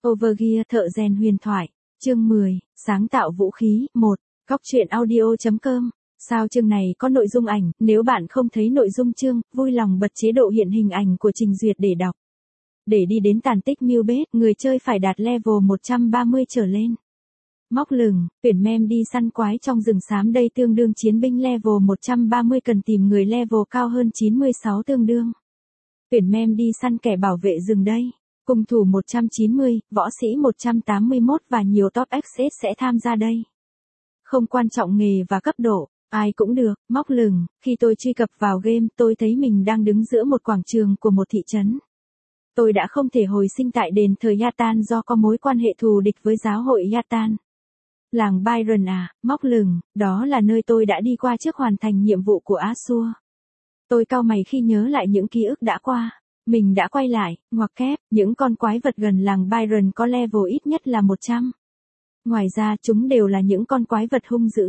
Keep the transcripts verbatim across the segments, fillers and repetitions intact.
Overgear thợ rèn huyền thoại, chương mười, sáng tạo vũ khí, một, Cóc truyện audio chấm com. Sao chương này có nội dung ảnh, nếu bạn không thấy nội dung chương, vui lòng bật chế độ hiện hình ảnh của trình duyệt để đọc. Để đi đến tàn tích miêu bết, người chơi phải đạt level một trăm ba mươi trở lên. Móc lửng, tuyển mem đi săn quái trong rừng xám đây tương đương chiến binh level một trăm ba mươi cần tìm người level cao hơn chín mươi sáu tương đương. Tuyển mem đi săn kẻ bảo vệ rừng đây. Cung thủ một trăm chín mươi, võ sĩ một trăm tám mươi mốt và nhiều top ích ét sẽ tham gia đây. Không quan trọng nghề và cấp độ, ai cũng được, móc lửng, khi tôi truy cập vào game tôi thấy mình đang đứng giữa một quảng trường của một thị trấn. Tôi đã không thể hồi sinh tại đền thờ Yatan do có mối quan hệ thù địch với giáo hội Yatan. Làng Byron à, móc lửng, đó là nơi tôi đã đi qua trước hoàn thành nhiệm vụ của Asua. Tôi cau mày khi nhớ lại những ký ức đã qua. Mình đã quay lại, ngoặc kép, những con quái vật gần làng Byron có level ít nhất là một trăm. Ngoài ra chúng đều là những con quái vật hung dữ.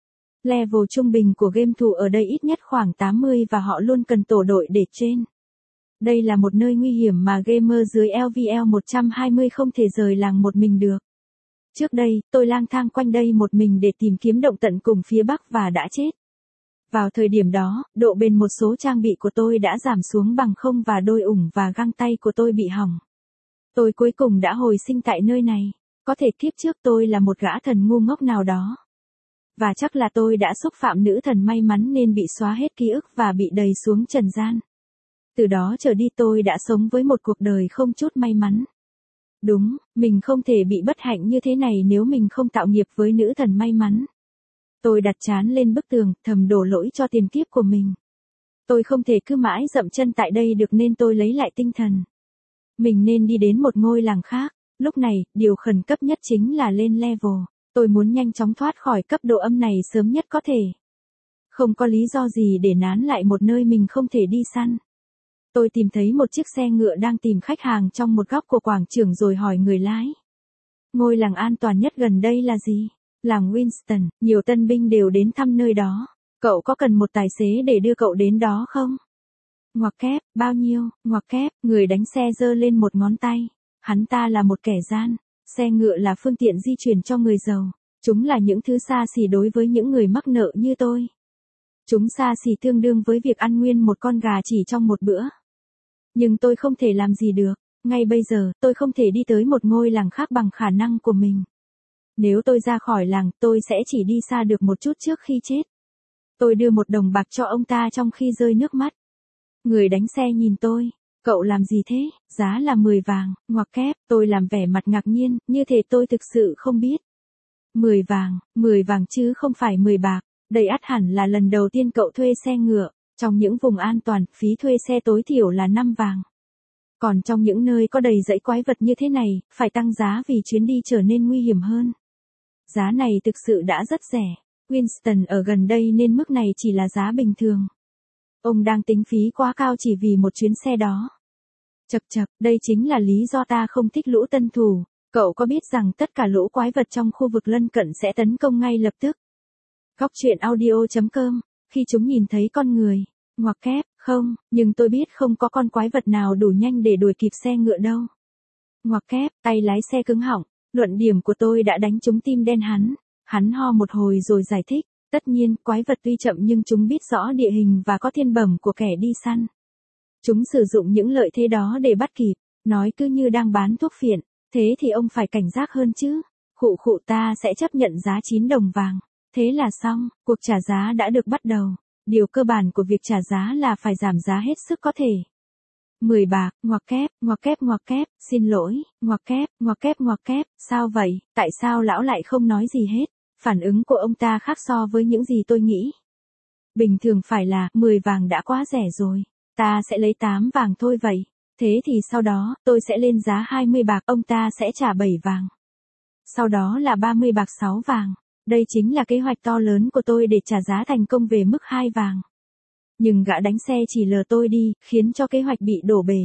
Level trung bình của game thủ ở đây ít nhất khoảng tám mươi và họ luôn cần tổ đội để trên. Đây là một nơi nguy hiểm mà gamer dưới level một trăm hai mươi không thể rời làng một mình được. Trước đây, tôi lang thang quanh đây một mình để tìm kiếm động tận cùng phía bắc và đã chết. Vào thời điểm đó, độ bền một số trang bị của tôi đã giảm xuống bằng không và đôi ủng và găng tay của tôi bị hỏng. Tôi cuối cùng đã hồi sinh tại nơi này. Có thể kiếp trước tôi là một gã thần ngu ngốc nào đó. Và chắc là tôi đã xúc phạm nữ thần may mắn nên bị xóa hết ký ức và bị đày xuống trần gian. Từ đó trở đi tôi đã sống với một cuộc đời không chút may mắn. Đúng, mình không thể bị bất hạnh như thế này nếu mình không tạo nghiệp với nữ thần may mắn. Tôi đặt trán lên bức tường, thầm đổ lỗi cho tiền kiếp của mình. Tôi không thể cứ mãi dậm chân tại đây được nên tôi lấy lại tinh thần. Mình nên đi đến một ngôi làng khác. Lúc này, điều khẩn cấp nhất chính là lên level. Tôi muốn nhanh chóng thoát khỏi cấp độ âm này sớm nhất có thể. Không có lý do gì để nán lại một nơi mình không thể đi săn. Tôi tìm thấy một chiếc xe ngựa đang tìm khách hàng trong một góc của quảng trường rồi hỏi người lái. Ngôi làng an toàn nhất gần đây là gì? Làng Winston, nhiều tân binh đều đến thăm nơi đó. Cậu có cần một tài xế để đưa cậu đến đó không? Ngoặc kép, bao nhiêu? Ngoặc kép, người đánh xe giơ lên một ngón tay. Hắn ta là một kẻ gian. Xe ngựa là phương tiện di chuyển cho người giàu. Chúng là những thứ xa xỉ đối với những người mắc nợ như tôi. Chúng xa xỉ tương đương với việc ăn nguyên một con gà chỉ trong một bữa. Nhưng tôi không thể làm gì được. Ngay bây giờ, tôi không thể đi tới một ngôi làng khác bằng khả năng của mình. Nếu tôi ra khỏi làng, tôi sẽ chỉ đi xa được một chút trước khi chết. Tôi đưa một đồng bạc cho ông ta trong khi rơi nước mắt. Người đánh xe nhìn tôi. Cậu làm gì thế? Giá là mười vàng, ngoặc kép, tôi làm vẻ mặt ngạc nhiên, như thể tôi thực sự không biết. mười vàng, mười vàng chứ không phải mười bạc, đây ắt hẳn là lần đầu tiên cậu thuê xe ngựa. Trong những vùng an toàn, phí thuê xe tối thiểu là năm vàng. Còn trong những nơi có đầy dãy quái vật như thế này, phải tăng giá vì chuyến đi trở nên nguy hiểm hơn. Giá này thực sự đã rất rẻ. Winston ở gần đây nên mức này chỉ là giá bình thường. Ông đang tính phí quá cao chỉ vì một chuyến xe đó. Chậc chậc, đây chính là lý do ta không thích lũ tân thủ. Cậu có biết rằng tất cả lũ quái vật trong khu vực lân cận sẽ tấn công ngay lập tức? Cóc truyện audio chấm com, khi chúng nhìn thấy con người. Ngoặc kép, không, nhưng tôi biết không có con quái vật nào đủ nhanh để đuổi kịp xe ngựa đâu. Ngoặc kép, tay lái xe cứng họng. Luận điểm của tôi đã đánh trúng tim đen hắn. Hắn ho một hồi rồi giải thích. Tất nhiên, quái vật tuy chậm nhưng chúng biết rõ địa hình và có thiên bẩm của kẻ đi săn. Chúng sử dụng những lợi thế đó để bắt kịp. Nói cứ như đang bán thuốc phiện. Thế thì ông phải cảnh giác hơn chứ. Khụ khụ ta sẽ chấp nhận giá chín đồng vàng. Thế là xong, cuộc trả giá đã được bắt đầu. Điều cơ bản của việc trả giá là phải giảm giá hết sức có thể. mười bạc, ngoặc kép, ngoặc kép ngoặc kép, xin lỗi, ngoặc kép, ngoặc kép ngoặc kép, sao vậy, tại sao lão lại không nói gì hết? Phản ứng của ông ta khác so với những gì tôi nghĩ. Bình thường phải là, mười vàng đã quá rẻ rồi, ta sẽ lấy tám vàng thôi vậy. Thế thì sau đó, tôi sẽ lên giá hai mươi bạc, ông ta sẽ trả bảy vàng. Sau đó là ba mươi bạc sáu vàng. Đây chính là kế hoạch to lớn của tôi để trả giá thành công về mức hai vàng. Nhưng gã đánh xe chỉ lừa tôi đi, khiến cho kế hoạch bị đổ bể.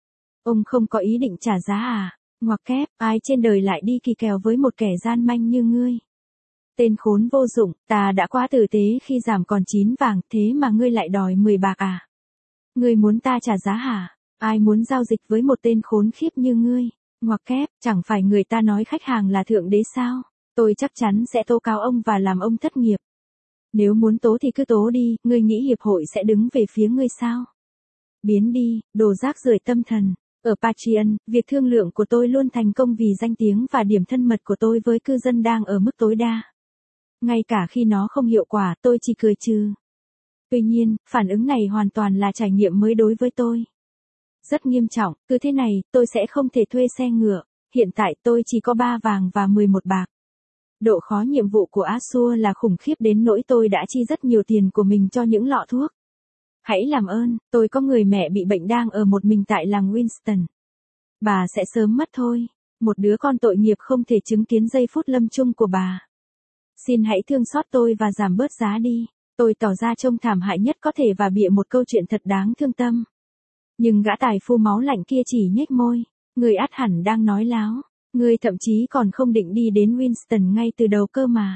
Ông không có ý định trả giá à? Ngoặc kép, ai trên đời lại đi kỳ kèo với một kẻ gian manh như ngươi? Tên khốn vô dụng, ta đã quá tử tế khi giảm còn chín vàng, thế mà ngươi lại đòi mười bạc à? Ngươi muốn ta trả giá hả? Ai muốn giao dịch với một tên khốn khiếp như ngươi? Ngoặc kép, chẳng phải người ta nói khách hàng là thượng đế sao? Tôi chắc chắn sẽ tố cáo ông và làm ông thất nghiệp. Nếu muốn tố thì cứ tố đi, ngươi nghĩ hiệp hội sẽ đứng về phía ngươi sao? Biến đi, đồ rác rưởi tâm thần. Ở Patreon, việc thương lượng của tôi luôn thành công vì danh tiếng và điểm thân mật của tôi với cư dân đang ở mức tối đa. Ngay cả khi nó không hiệu quả, tôi chỉ cười trừ. Tuy nhiên, phản ứng này hoàn toàn là trải nghiệm mới đối với tôi. Rất nghiêm trọng, cứ thế này, tôi sẽ không thể thuê xe ngựa. Hiện tại tôi chỉ có ba vàng và mười một bạc. Độ khó nhiệm vụ của Azure là khủng khiếp đến nỗi tôi đã chi rất nhiều tiền của mình cho những lọ thuốc. Hãy làm ơn, tôi có người mẹ bị bệnh đang ở một mình tại làng Winston. Bà sẽ sớm mất thôi. Một đứa con tội nghiệp không thể chứng kiến giây phút lâm chung của bà. Xin hãy thương xót tôi và giảm bớt giá đi. Tôi tỏ ra trông thảm hại nhất có thể và bịa một câu chuyện thật đáng thương tâm. Nhưng gã tài phu máu lạnh kia chỉ nhếch môi. Người ắt hẳn đang nói láo. Ngươi thậm chí còn không định đi đến Winston ngay từ đầu cơ mà.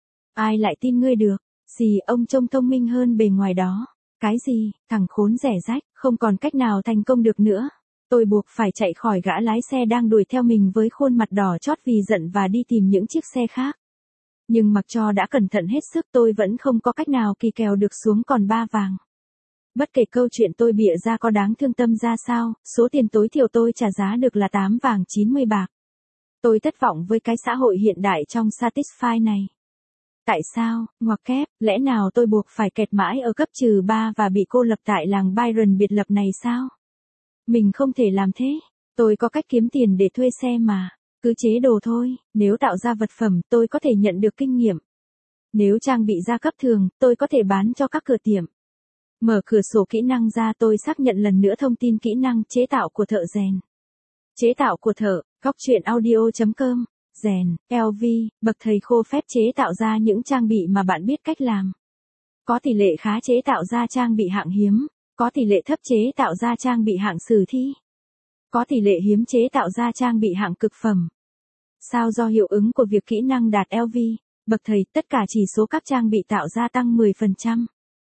Ai lại tin ngươi được? Xì, ông trông thông minh hơn bề ngoài đó. Cái gì, thằng khốn rẻ rách, không còn cách nào thành công được nữa. Tôi buộc phải chạy khỏi gã lái xe đang đuổi theo mình với khuôn mặt đỏ chót vì giận và đi tìm những chiếc xe khác. Nhưng mặc cho đã cẩn thận hết sức tôi vẫn không có cách nào kỳ kèo được xuống còn ba vàng. Bất kể câu chuyện tôi bịa ra có đáng thương tâm ra sao, số tiền tối thiểu tôi trả giá được là tám vàng chín mươi bạc. Tôi thất vọng với cái xã hội hiện đại trong Satisfy này. Tại sao, ngoặc kép, lẽ nào tôi buộc phải kẹt mãi ở cấp trừ ba và bị cô lập tại làng Byron biệt lập này sao? Mình không thể làm thế. Tôi có cách kiếm tiền để thuê xe mà. Cứ chế đồ thôi, nếu tạo ra vật phẩm tôi có thể nhận được kinh nghiệm. Nếu trang bị gia cấp thường, tôi có thể bán cho các cửa tiệm. Mở cửa sổ kỹ năng ra tôi xác nhận lần nữa thông tin kỹ năng chế tạo của thợ rèn. Chế tạo của thợ, góc truyện audio chấm com, rèn, lờ vê, bậc thầy khô phép chế tạo ra những trang bị mà bạn biết cách làm. Có tỷ lệ khá chế tạo ra trang bị hạng hiếm, có tỷ lệ thấp chế tạo ra trang bị hạng sử thi. Có tỷ lệ hiếm chế tạo ra trang bị hạng cực phẩm. Sao do hiệu ứng của việc kỹ năng đạt lờ vê, bậc thầy tất cả chỉ số các trang bị tạo ra tăng mười phần trăm.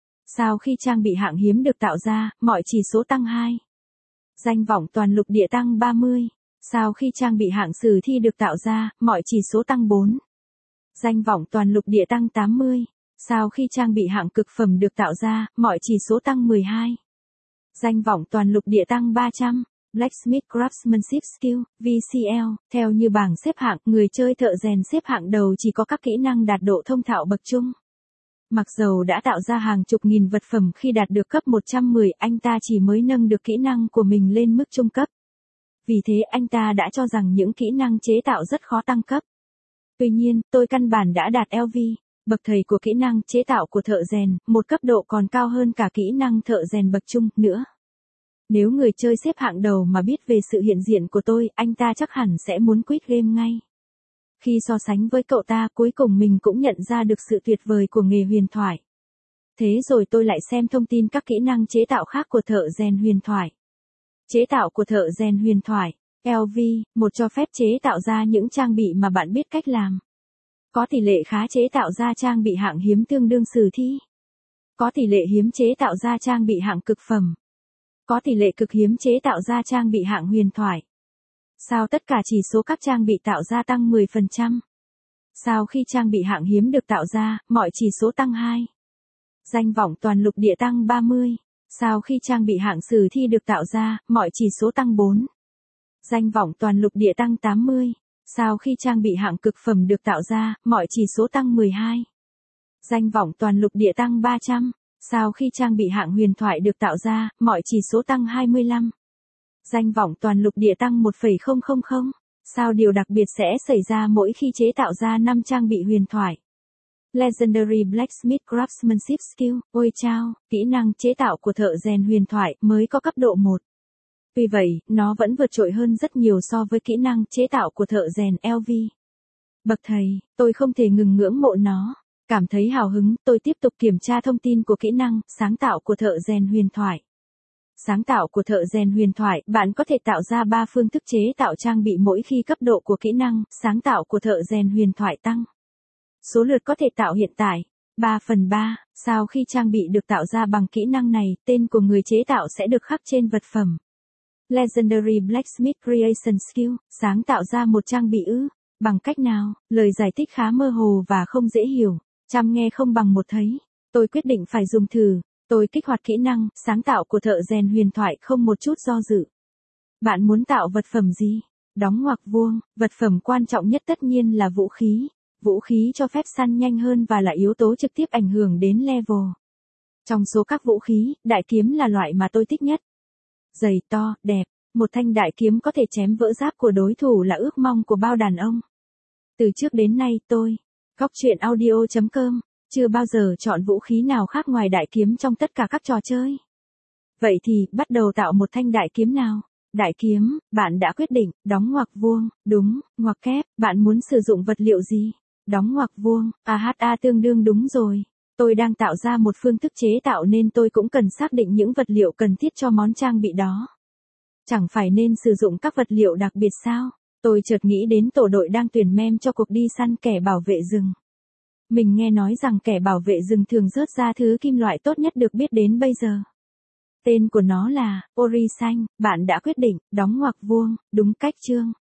Sau khi trang bị hạng hiếm được tạo ra, mọi chỉ số tăng hai. Danh vọng toàn lục địa tăng ba mươi. Sau khi trang bị hạng sử thi được tạo ra, mọi chỉ số tăng bốn. Danh vọng toàn lục địa tăng tám mươi. Sau khi trang bị hạng cực phẩm được tạo ra, mọi chỉ số tăng mười hai. Danh vọng toàn lục địa tăng ba trăm. Blacksmith Craftsmanship Skill, vê xê lờ, theo như bảng xếp hạng, người chơi thợ rèn xếp hạng đầu chỉ có các kỹ năng đạt độ thông thạo bậc trung. Mặc dầu đã tạo ra hàng chục nghìn vật phẩm khi đạt được cấp một trăm mười, anh ta chỉ mới nâng được kỹ năng của mình lên mức trung cấp. Vì thế anh ta đã cho rằng những kỹ năng chế tạo rất khó tăng cấp. Tuy nhiên, tôi căn bản đã đạt lờ vê, bậc thầy của kỹ năng chế tạo của thợ rèn, một cấp độ còn cao hơn cả kỹ năng thợ rèn bậc trung nữa. Nếu người chơi xếp hạng đầu mà biết về sự hiện diện của tôi, anh ta chắc hẳn sẽ muốn quit game ngay. Khi so sánh với cậu ta, cuối cùng mình cũng nhận ra được sự tuyệt vời của nghề huyền thoại. Thế rồi tôi lại xem thông tin các kỹ năng chế tạo khác của thợ rèn huyền thoại. Chế tạo của thợ rèn huyền thoại, lờ vê, một cho phép chế tạo ra những trang bị mà bạn biết cách làm. Có tỷ lệ khá chế tạo ra trang bị hạng hiếm tương đương sử thi. Có tỷ lệ hiếm chế tạo ra trang bị hạng cực phẩm. Có tỷ lệ cực hiếm chế tạo ra trang bị hạng huyền thoại. Sao tất cả chỉ số các trang bị tạo ra tăng mười phần trăm. Sau khi trang bị hạng hiếm được tạo ra, mọi chỉ số tăng hai. Danh vọng toàn lục địa tăng ba mươi. Sau khi trang bị hạng sử thi được tạo ra, mọi chỉ số tăng bốn. Danh vọng toàn lục địa tăng tám mươi. Sau khi trang bị hạng cực phẩm được tạo ra, mọi chỉ số tăng mười hai. Danh vọng toàn lục địa tăng ba trăm. Sau khi trang bị hạng huyền thoại được tạo ra, mọi chỉ số tăng hai mươi lăm. Danh vọng toàn lục địa tăng một phẩy không không không. Sao điều đặc biệt sẽ xảy ra mỗi khi chế tạo ra năm trang bị huyền thoại. Legendary Blacksmith Craftsmanship Skill, ôi chao, kỹ năng chế tạo của thợ rèn huyền thoại mới có cấp độ một. Tuy vậy, nó vẫn vượt trội hơn rất nhiều so với kỹ năng chế tạo của thợ rèn lờ vê. Bậc thầy, tôi không thể ngừng ngưỡng mộ nó. Cảm thấy hào hứng, tôi tiếp tục kiểm tra thông tin của kỹ năng sáng tạo của thợ rèn huyền thoại. Sáng tạo của thợ rèn huyền thoại, bạn có thể tạo ra ba phương thức chế tạo trang bị mỗi khi cấp độ của kỹ năng sáng tạo của thợ rèn huyền thoại tăng. Số lượt có thể tạo hiện tại, ba phần ba, sau khi trang bị được tạo ra bằng kỹ năng này, tên của người chế tạo sẽ được khắc trên vật phẩm. Legendary Blacksmith Creation Skill, sáng tạo ra một trang bị ư? Bằng cách nào? Lời giải thích khá mơ hồ và không dễ hiểu. Trăm nghe không bằng một thấy. Tôi quyết định phải dùng thử. Tôi kích hoạt kỹ năng, sáng tạo của thợ rèn huyền thoại không một chút do dự. Bạn muốn tạo vật phẩm gì? Đóng ngoặc vuông, vật phẩm quan trọng nhất tất nhiên là vũ khí. Vũ khí cho phép săn nhanh hơn và là yếu tố trực tiếp ảnh hưởng đến level. Trong số các vũ khí, đại kiếm là loại mà tôi thích nhất. Dày to, đẹp, một thanh đại kiếm có thể chém vỡ giáp của đối thủ là ước mong của bao đàn ông. Từ trước đến nay tôi, Góc truyện audio chấm com, chưa bao giờ chọn vũ khí nào khác ngoài đại kiếm trong tất cả các trò chơi. Vậy thì, bắt đầu tạo một thanh đại kiếm nào? Đại kiếm, bạn đã quyết định, đóng ngoặc vuông, đúng, ngoặc kép, bạn muốn sử dụng vật liệu gì? Đóng ngoặc vuông, aha tương đương đúng rồi. Tôi đang tạo ra một phương thức chế tạo nên tôi cũng cần xác định những vật liệu cần thiết cho món trang bị đó. Chẳng phải nên sử dụng các vật liệu đặc biệt sao? Tôi chợt nghĩ đến tổ đội đang tuyển mem cho cuộc đi săn kẻ bảo vệ rừng. Mình nghe nói rằng kẻ bảo vệ rừng thường rớt ra thứ kim loại tốt nhất được biết đến bây giờ. Tên của nó là Ori xanh, bạn đã quyết định, đóng ngoặc vuông, đúng cách chương.